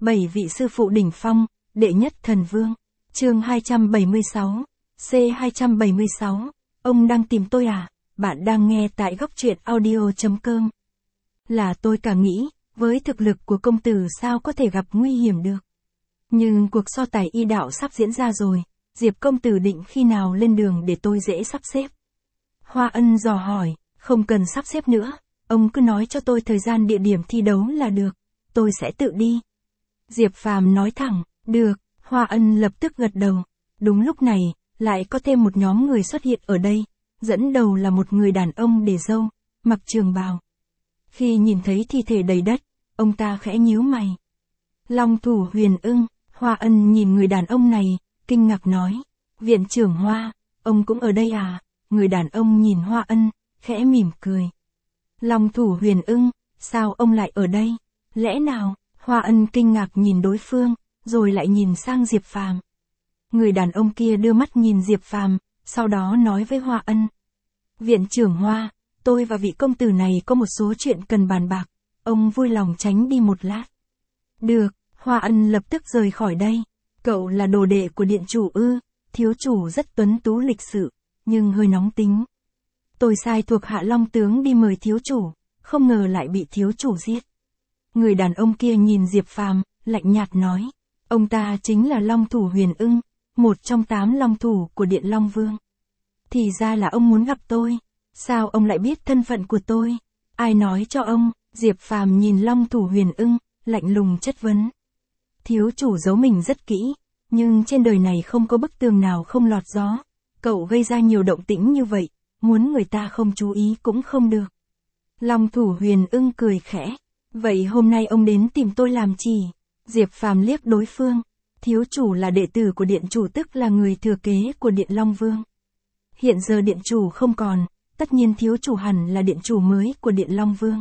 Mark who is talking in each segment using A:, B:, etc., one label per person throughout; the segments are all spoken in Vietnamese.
A: 7 vị sư phụ đỉnh phong, đệ nhất thần vương. Chương 276, C276, ông đang tìm tôi à? Bạn đang nghe tại góc truyện audio.com. Là tôi cả nghĩ, với thực lực của công tử sao có thể gặp nguy hiểm được. Nhưng cuộc so tài y đạo sắp diễn ra rồi, Diệp công tử định khi nào lên đường để tôi dễ sắp xếp. Hoa Ân dò hỏi, không cần sắp xếp nữa, ông cứ nói cho tôi thời gian địa điểm thi đấu là được, tôi sẽ tự đi. Diệp Phàm nói thẳng, được, Hoa Ân lập tức gật đầu. Đúng lúc này, lại có thêm một nhóm người xuất hiện ở đây, dẫn đầu là một người đàn ông để râu, mặc trường bào. Khi nhìn thấy thi thể đầy đất, ông ta khẽ nhíu mày. Long thủ Huyền Ưng, Hoa Ân nhìn người đàn ông này, kinh ngạc nói, viện trưởng Hoa, ông cũng ở đây à? Người đàn ông nhìn Hoa Ân, khẽ mỉm cười. Long thủ Huyền Ưng, sao ông lại ở đây? Lẽ nào? Hoa Ân kinh ngạc nhìn đối phương, rồi lại nhìn sang Diệp Phàm. Người đàn ông kia đưa mắt nhìn Diệp Phàm, sau đó nói với Hoa Ân. Viện trưởng Hoa, tôi và vị công tử này có một số chuyện cần bàn bạc, ông vui lòng tránh đi một lát. Được, Hoa Ân lập tức rời khỏi đây. Cậu là đồ đệ của điện chủ ư? Thiếu chủ rất tuấn tú lịch sự, nhưng hơi nóng tính. Tôi sai thuộc hạ Long tướng đi mời thiếu chủ, không ngờ lại bị thiếu chủ giết. Người đàn ông kia nhìn Diệp Phàm, lạnh nhạt nói, ông ta chính là Long thủ Huyền Ưng, một trong 8 long thủ của Điện Long Vương. Thì ra là ông muốn gặp tôi, sao ông lại biết thân phận của tôi? Ai nói cho ông? Diệp Phàm nhìn Long thủ Huyền Ưng, lạnh lùng chất vấn. Thiếu chủ giấu mình rất kỹ, nhưng trên đời này không có bức tường nào không lọt gió. Cậu gây ra nhiều động tĩnh như vậy, muốn người ta không chú ý cũng không được. Long thủ Huyền Ưng cười khẽ. Vậy hôm nay ông đến tìm tôi làm gì? Diệp Phàm liếc đối phương. Thiếu chủ là đệ tử của điện chủ, tức là người thừa kế của Điện Long Vương. Hiện giờ điện chủ không còn, tất nhiên thiếu chủ hẳn là điện chủ mới của Điện Long Vương.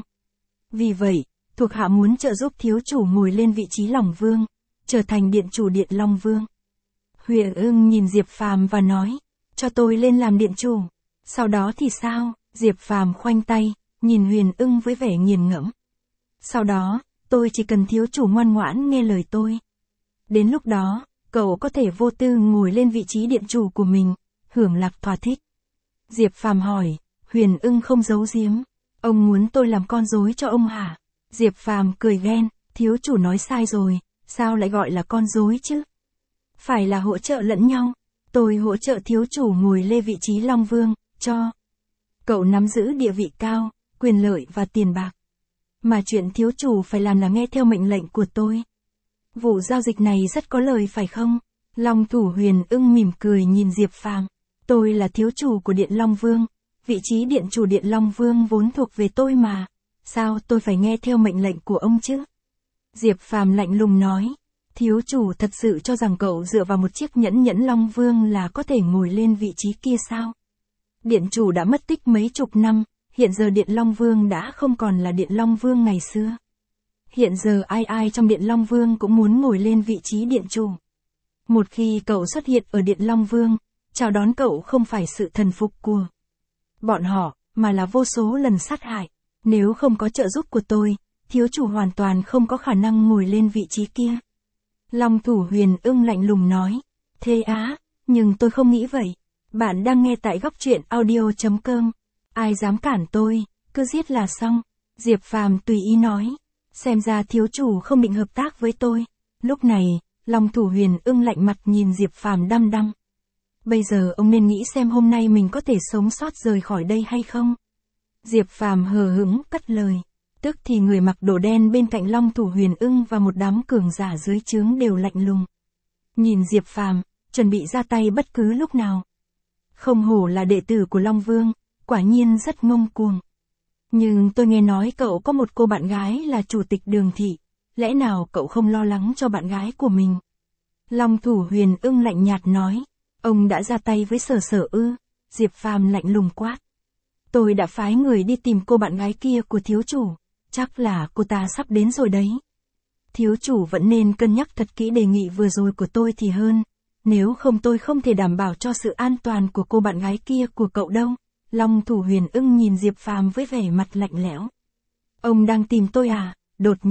A: Vì vậy, thuộc hạ muốn trợ giúp thiếu chủ ngồi lên vị trí Long Vương, trở thành điện chủ Điện Long Vương. Huyền Ưng nhìn Diệp Phàm và nói, cho tôi lên làm điện chủ. Sau đó thì sao? Diệp Phàm khoanh tay, nhìn Huyền Ưng với vẻ nghiền ngẫm. Sau đó, tôi chỉ cần thiếu chủ ngoan ngoãn nghe lời tôi. Đến lúc đó, cậu có thể vô tư ngồi lên vị trí điện chủ của mình, hưởng lạc thỏa thích. Diệp Phàm hỏi, Huyền Ưng không giấu giếm, ông muốn tôi làm con rối cho ông hả? Diệp Phàm cười ghen, thiếu chủ nói sai rồi, sao lại gọi là con rối chứ? Phải là hỗ trợ lẫn nhau, tôi hỗ trợ thiếu chủ ngồi lên vị trí Long Vương, cho cậu nắm giữ địa vị cao, quyền lợi và tiền bạc. Mà chuyện thiếu chủ phải làm là nghe theo mệnh lệnh của tôi. Vụ giao dịch này rất có lời phải không? Long thủ Huyền Ưng mỉm cười nhìn Diệp Phàm. Tôi là thiếu chủ của Điện Long Vương, vị trí điện chủ Điện Long Vương vốn thuộc về tôi mà. Sao tôi phải nghe theo mệnh lệnh của ông chứ? Diệp Phàm lạnh lùng nói. Thiếu chủ thật sự cho rằng cậu dựa vào một chiếc nhẫn nhẫn Long Vương là có thể ngồi lên vị trí kia sao? Điện chủ đã mất tích mấy chục năm. Hiện giờ Điện Long Vương đã không còn là Điện Long Vương ngày xưa. Hiện giờ ai trong Điện Long Vương cũng muốn ngồi lên vị trí điện chủ. Một khi cậu xuất hiện ở Điện Long Vương, chào đón cậu không phải sự thần phục của bọn họ, mà là vô số lần sát hại. Nếu không có trợ giúp của tôi, thiếu chủ hoàn toàn không có khả năng ngồi lên vị trí kia. Long thủ Huyền Ưng lạnh lùng nói. Thế á, nhưng tôi không nghĩ vậy. Bạn đang nghe tại góc truyện audio.com. Ai dám cản tôi, cứ giết là xong. Diệp Phàm tùy ý nói. Xem ra thiếu chủ không định hợp tác với tôi. Lúc này, Long thủ Huyền Ưng lạnh mặt nhìn Diệp Phàm đăm đăm. Bây giờ ông nên nghĩ xem hôm nay mình có thể sống sót rời khỏi đây hay không. Diệp Phàm hờ hững cất lời. Tức thì người mặc đồ đen bên cạnh Long thủ Huyền Ưng và một đám cường giả dưới trướng đều lạnh lùng. Nhìn Diệp Phàm, chuẩn bị ra tay bất cứ lúc nào. Không hổ là đệ tử của Long Vương, quả nhiên rất ngông cuồng. Nhưng tôi nghe nói cậu có một cô bạn gái là chủ tịch Đường thị, lẽ nào cậu không lo lắng cho bạn gái của mình? Long thủ Huyền Ưng lạnh nhạt nói, ông đã ra tay với Sở Sở ư? Diệp Phàm lạnh lùng quát. Tôi đã phái người đi tìm cô bạn gái kia của thiếu chủ, chắc là cô ta sắp đến rồi đấy. Thiếu chủ vẫn nên cân nhắc thật kỹ đề nghị vừa rồi của tôi thì hơn, nếu không tôi không thể đảm bảo cho sự an toàn của cô bạn gái kia của cậu đâu. Long thủ Huyền Ưng nhìn Diệp Phàm với vẻ mặt lạnh lẽo. Ông đang tìm tôi à? Đột nhiên,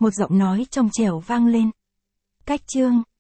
A: một giọng nói trong trẻo vang lên. Cách chương,